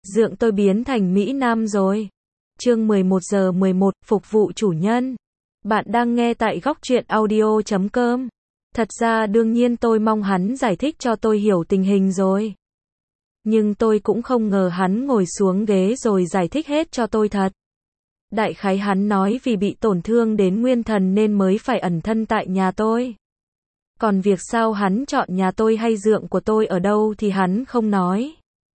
Dượng tôi biến thành Mỹ Nam rồi. Chương 11 giờ 11, phục vụ chủ nhân. Bạn đang nghe tại góc truyện audio.com. Thật ra đương nhiên tôi mong hắn giải thích cho tôi hiểu tình hình rồi. Nhưng tôi cũng không ngờ hắn ngồi xuống ghế rồi giải thích hết cho tôi thật. Đại khái hắn nói vì bị tổn thương đến nguyên thần nên mới phải ẩn thân tại nhà tôi. Còn việc sao hắn chọn nhà tôi hay dượng của tôi ở đâu thì hắn không nói.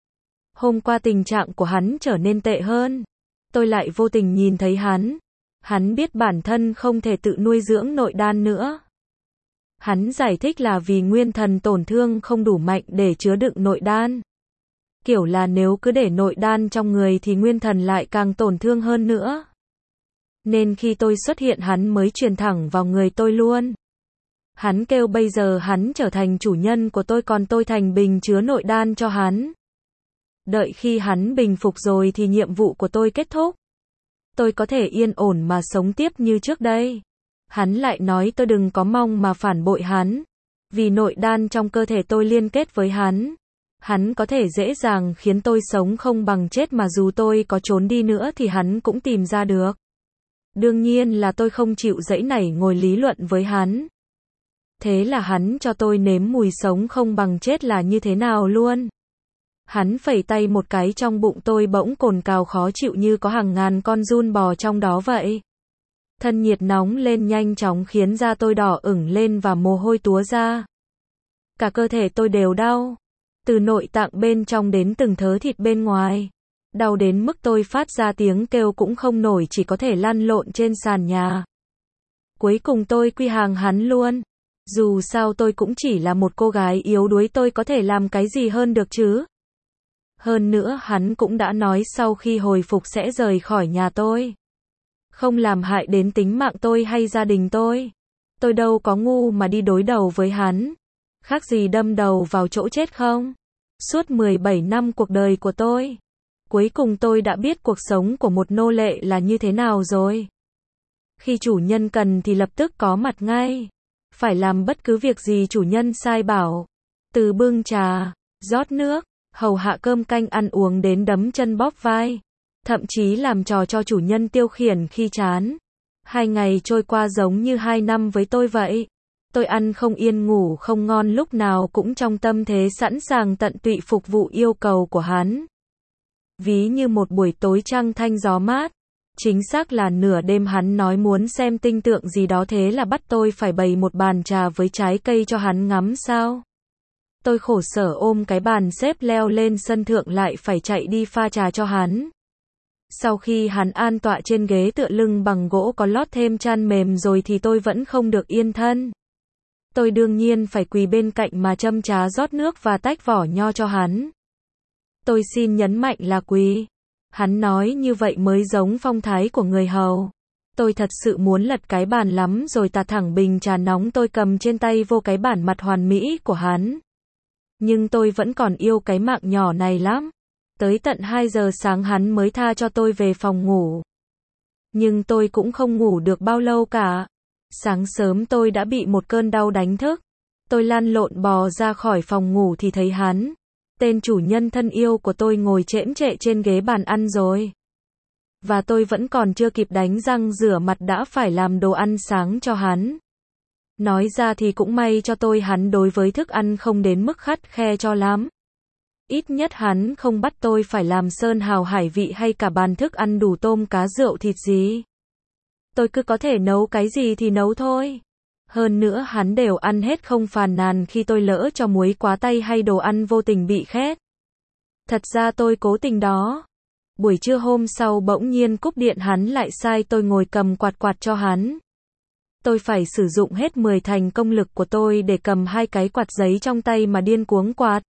Hôm qua tình trạng của hắn trở nên tệ hơn. Tôi lại vô tình nhìn thấy hắn. Hắn biết bản thân không thể tự nuôi dưỡng nội đan nữa. Hắn giải thích là vì nguyên thần tổn thương không đủ mạnh để chứa đựng nội đan. Kiểu là nếu cứ để nội đan trong người thì nguyên thần lại càng tổn thương hơn nữa. Nên khi tôi xuất hiện hắn mới truyền thẳng vào người tôi luôn. Hắn kêu bây giờ hắn trở thành chủ nhân của tôi còn tôi thành bình chứa nội đan cho hắn. Đợi khi hắn bình phục rồi thì nhiệm vụ của tôi kết thúc. Tôi có thể yên ổn mà sống tiếp như trước đây. Hắn lại nói tôi đừng có mong mà phản bội hắn. Vì nội đan trong cơ thể tôi liên kết với hắn. Hắn có thể dễ dàng khiến tôi sống không bằng chết mà dù tôi có trốn đi nữa thì hắn cũng tìm ra được. Đương nhiên là tôi không chịu dãy nảy ngồi lý luận với hắn. Thế là hắn cho tôi nếm mùi sống không bằng chết là như thế nào luôn. Hắn phẩy tay một cái trong bụng tôi bỗng cồn cào khó chịu như có hàng ngàn con giun bò trong đó vậy. Thân nhiệt nóng lên nhanh chóng khiến da tôi đỏ ửng lên và mồ hôi túa ra. Cả cơ thể tôi đều đau. Từ nội tạng bên trong đến từng thớ thịt bên ngoài. Đau đến mức tôi phát ra tiếng kêu cũng không nổi chỉ có thể lăn lộn trên sàn nhà. Cuối cùng tôi quy hàng hắn luôn. Dù sao tôi cũng chỉ là một cô gái yếu đuối tôi có thể làm cái gì hơn được chứ. Hơn nữa hắn cũng đã nói sau khi hồi phục sẽ rời khỏi nhà tôi. Không làm hại đến tính mạng tôi hay gia đình tôi. Tôi đâu có ngu mà đi đối đầu với hắn. Khác gì đâm đầu vào chỗ chết không? Suốt 17 năm cuộc đời của tôi. Cuối cùng tôi đã biết cuộc sống của một nô lệ là như thế nào rồi. Khi chủ nhân cần thì lập tức có mặt ngay. Phải làm bất cứ việc gì chủ nhân sai bảo. Từ bưng trà, rót nước, hầu hạ cơm canh ăn uống đến đấm chân bóp vai. Thậm chí làm trò cho chủ nhân tiêu khiển khi chán. 2 ngày trôi qua giống như 2 năm với tôi vậy. Tôi ăn không yên ngủ không ngon lúc nào cũng trong tâm thế sẵn sàng tận tụy phục vụ yêu cầu của hắn. Ví như một buổi tối trăng thanh gió mát. Chính xác là nửa đêm hắn nói muốn xem tinh tượng gì đó thế là bắt tôi phải bày một bàn trà với trái cây cho hắn ngắm sao. Tôi khổ sở ôm cái bàn xếp leo lên sân thượng lại phải chạy đi pha trà cho hắn. Sau khi hắn an tọa trên ghế tựa lưng bằng gỗ có lót thêm chăn mềm rồi thì tôi vẫn không được yên thân. Tôi đương nhiên phải quỳ bên cạnh mà châm trà rót nước và tách vỏ nho cho hắn. Tôi xin nhấn mạnh là quỳ. Hắn nói như vậy mới giống phong thái của người hầu. Tôi thật sự muốn lật cái bàn lắm rồi tạt thẳng bình trà nóng tôi cầm trên tay vô cái bản mặt hoàn mỹ của hắn. Nhưng tôi vẫn còn yêu cái mạng nhỏ này lắm. Tới tận 2 giờ sáng hắn mới tha cho tôi về phòng ngủ. Nhưng tôi cũng không ngủ được bao lâu cả. Sáng sớm tôi đã bị một cơn đau đánh thức. Tôi lăn lộn bò ra khỏi phòng ngủ thì thấy hắn. Tên chủ nhân thân yêu của tôi ngồi chễm chệ trên ghế bàn ăn rồi. Và tôi vẫn còn chưa kịp đánh răng rửa mặt đã phải làm đồ ăn sáng cho hắn. Nói ra thì cũng may cho tôi hắn đối với thức ăn không đến mức khắt khe cho lắm. Ít nhất hắn không bắt tôi phải làm sơn hào hải vị hay cả bàn thức ăn đủ tôm cá rượu thịt gì. Tôi cứ có thể nấu cái gì thì nấu thôi. Hơn nữa hắn đều ăn hết không phàn nàn khi tôi lỡ cho muối quá tay hay đồ ăn vô tình bị khét. Thật ra tôi cố tình đó. Buổi trưa hôm sau bỗng nhiên cúp điện hắn lại sai tôi ngồi cầm quạt quạt cho hắn. Tôi phải sử dụng hết 10 thành công lực của tôi để cầm 2 cái quạt giấy trong tay mà điên cuống quạt.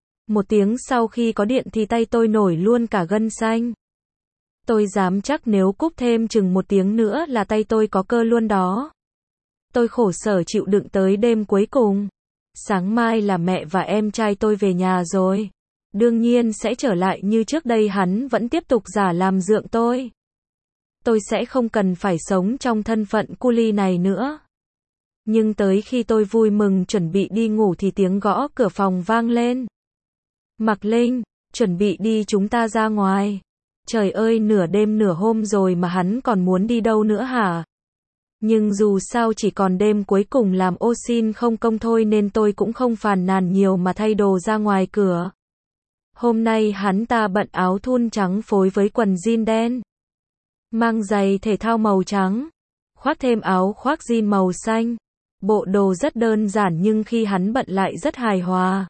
1 tiếng sau khi có điện thì tay tôi nổi luôn cả gân xanh. Tôi dám chắc nếu cúp thêm chừng 1 tiếng nữa là tay tôi có cơ luôn đó. Tôi khổ sở chịu đựng tới đêm cuối cùng. Sáng mai là mẹ và em trai tôi về nhà rồi. Đương nhiên sẽ trở lại như trước đây hắn vẫn tiếp tục giả làm dượng tôi. Tôi sẽ không cần phải sống trong thân phận cu li này nữa. Nhưng tới khi tôi vui mừng chuẩn bị đi ngủ thì tiếng gõ cửa phòng vang lên. Mạc Linh, Chuẩn bị đi, chúng ta ra ngoài. Trời ơi, nửa đêm nửa hôm rồi mà hắn còn muốn đi đâu nữa hả? Nhưng dù sao chỉ còn đêm cuối cùng làm ô xin không công thôi nên tôi cũng không phàn nàn nhiều mà thay đồ ra ngoài cửa. Hôm nay hắn ta bận áo thun trắng phối với quần jean đen, mang giày thể thao màu trắng, khoác thêm áo khoác jean màu xanh. Bộ đồ rất đơn giản nhưng khi hắn bận lại rất hài hòa,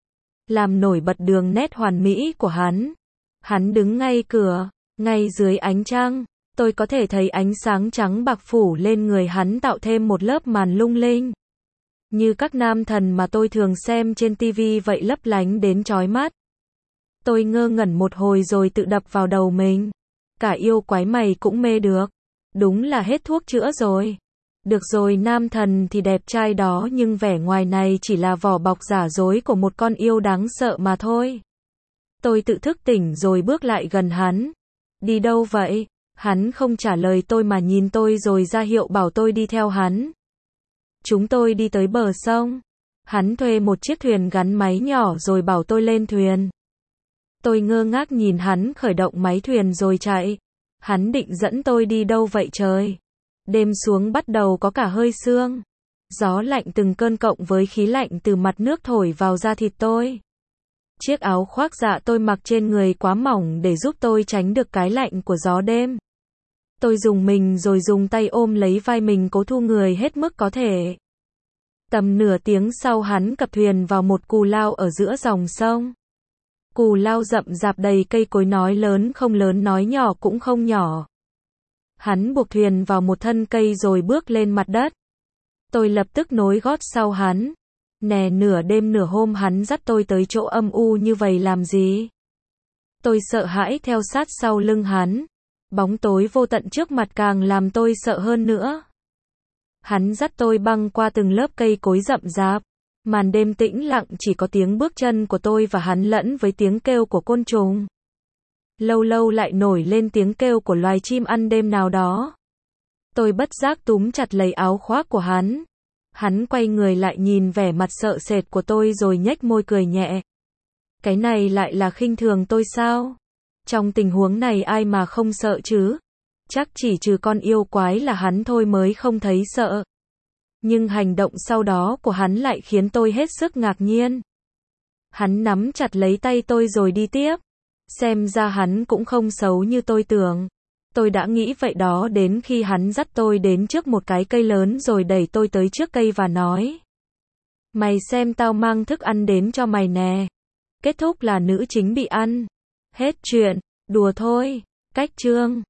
làm nổi bật đường nét hoàn mỹ của hắn. Hắn đứng ngay cửa, ngay dưới ánh trăng, tôi có thể thấy ánh sáng trắng bạc phủ lên người hắn tạo thêm một lớp màn lung linh. Như các nam thần mà tôi thường xem trên TV vậy, lấp lánh đến chói mắt. Tôi ngơ ngẩn một hồi rồi tự đập vào đầu mình. Cả yêu quái mày cũng mê được. Đúng là hết thuốc chữa rồi. Được rồi, nam thần thì đẹp trai đó nhưng vẻ ngoài này chỉ là vỏ bọc giả dối của một con yêu đáng sợ mà thôi. Tôi tự thức tỉnh rồi bước lại gần hắn. Đi đâu vậy? Hắn không trả lời tôi mà nhìn tôi rồi ra hiệu bảo tôi đi theo hắn. Chúng tôi đi tới bờ sông. Hắn thuê một chiếc thuyền gắn máy nhỏ rồi bảo tôi lên thuyền. Tôi ngơ ngác nhìn hắn khởi động máy thuyền rồi chạy. Hắn định dẫn tôi đi đâu vậy trời? Đêm xuống bắt đầu có cả hơi sương. Gió lạnh từng cơn cộng với khí lạnh từ mặt nước thổi vào da thịt tôi. Chiếc áo khoác dạ tôi mặc trên người quá mỏng để giúp tôi tránh được cái lạnh của gió đêm. Tôi dùng mình rồi dùng tay ôm lấy vai mình cố thu người hết mức có thể. Tầm nửa tiếng sau hắn cập thuyền vào một cù lao ở giữa dòng sông. Cù lao rậm rạp đầy cây cối, nói lớn không lớn nói nhỏ cũng không nhỏ. Hắn buộc thuyền vào một thân cây rồi bước lên mặt đất. Tôi lập tức nối gót sau hắn. Nè, nửa đêm nửa hôm hắn dắt tôi tới chỗ âm u như vậy làm gì? Tôi sợ hãi theo sát sau lưng hắn. Bóng tối vô tận trước mặt càng làm tôi sợ hơn nữa. Hắn dắt tôi băng qua từng lớp cây cối rậm rạp. Màn đêm tĩnh lặng, chỉ có tiếng bước chân của tôi và hắn lẫn với tiếng kêu của côn trùng. Lâu lâu lại nổi lên tiếng kêu của loài chim ăn đêm nào đó. Tôi bất giác túm chặt lấy áo khoác của hắn. Hắn quay người lại nhìn vẻ mặt sợ sệt của tôi rồi nhếch môi cười nhẹ. Cái này lại là khinh thường tôi sao? Trong tình huống này ai mà không sợ chứ? Chắc chỉ trừ con yêu quái là hắn thôi mới không thấy sợ. Nhưng hành động sau đó của hắn lại khiến tôi hết sức ngạc nhiên. Hắn nắm chặt lấy tay tôi rồi đi tiếp. Xem ra hắn cũng không xấu như tôi tưởng. Tôi đã nghĩ vậy đó đến khi hắn dắt tôi đến trước một cái cây lớn rồi đẩy tôi tới trước cây và nói. Mày xem, tao mang thức ăn đến cho mày nè. Kết thúc là nữ chính bị ăn. Hết chuyện. Đùa thôi. Cách chương.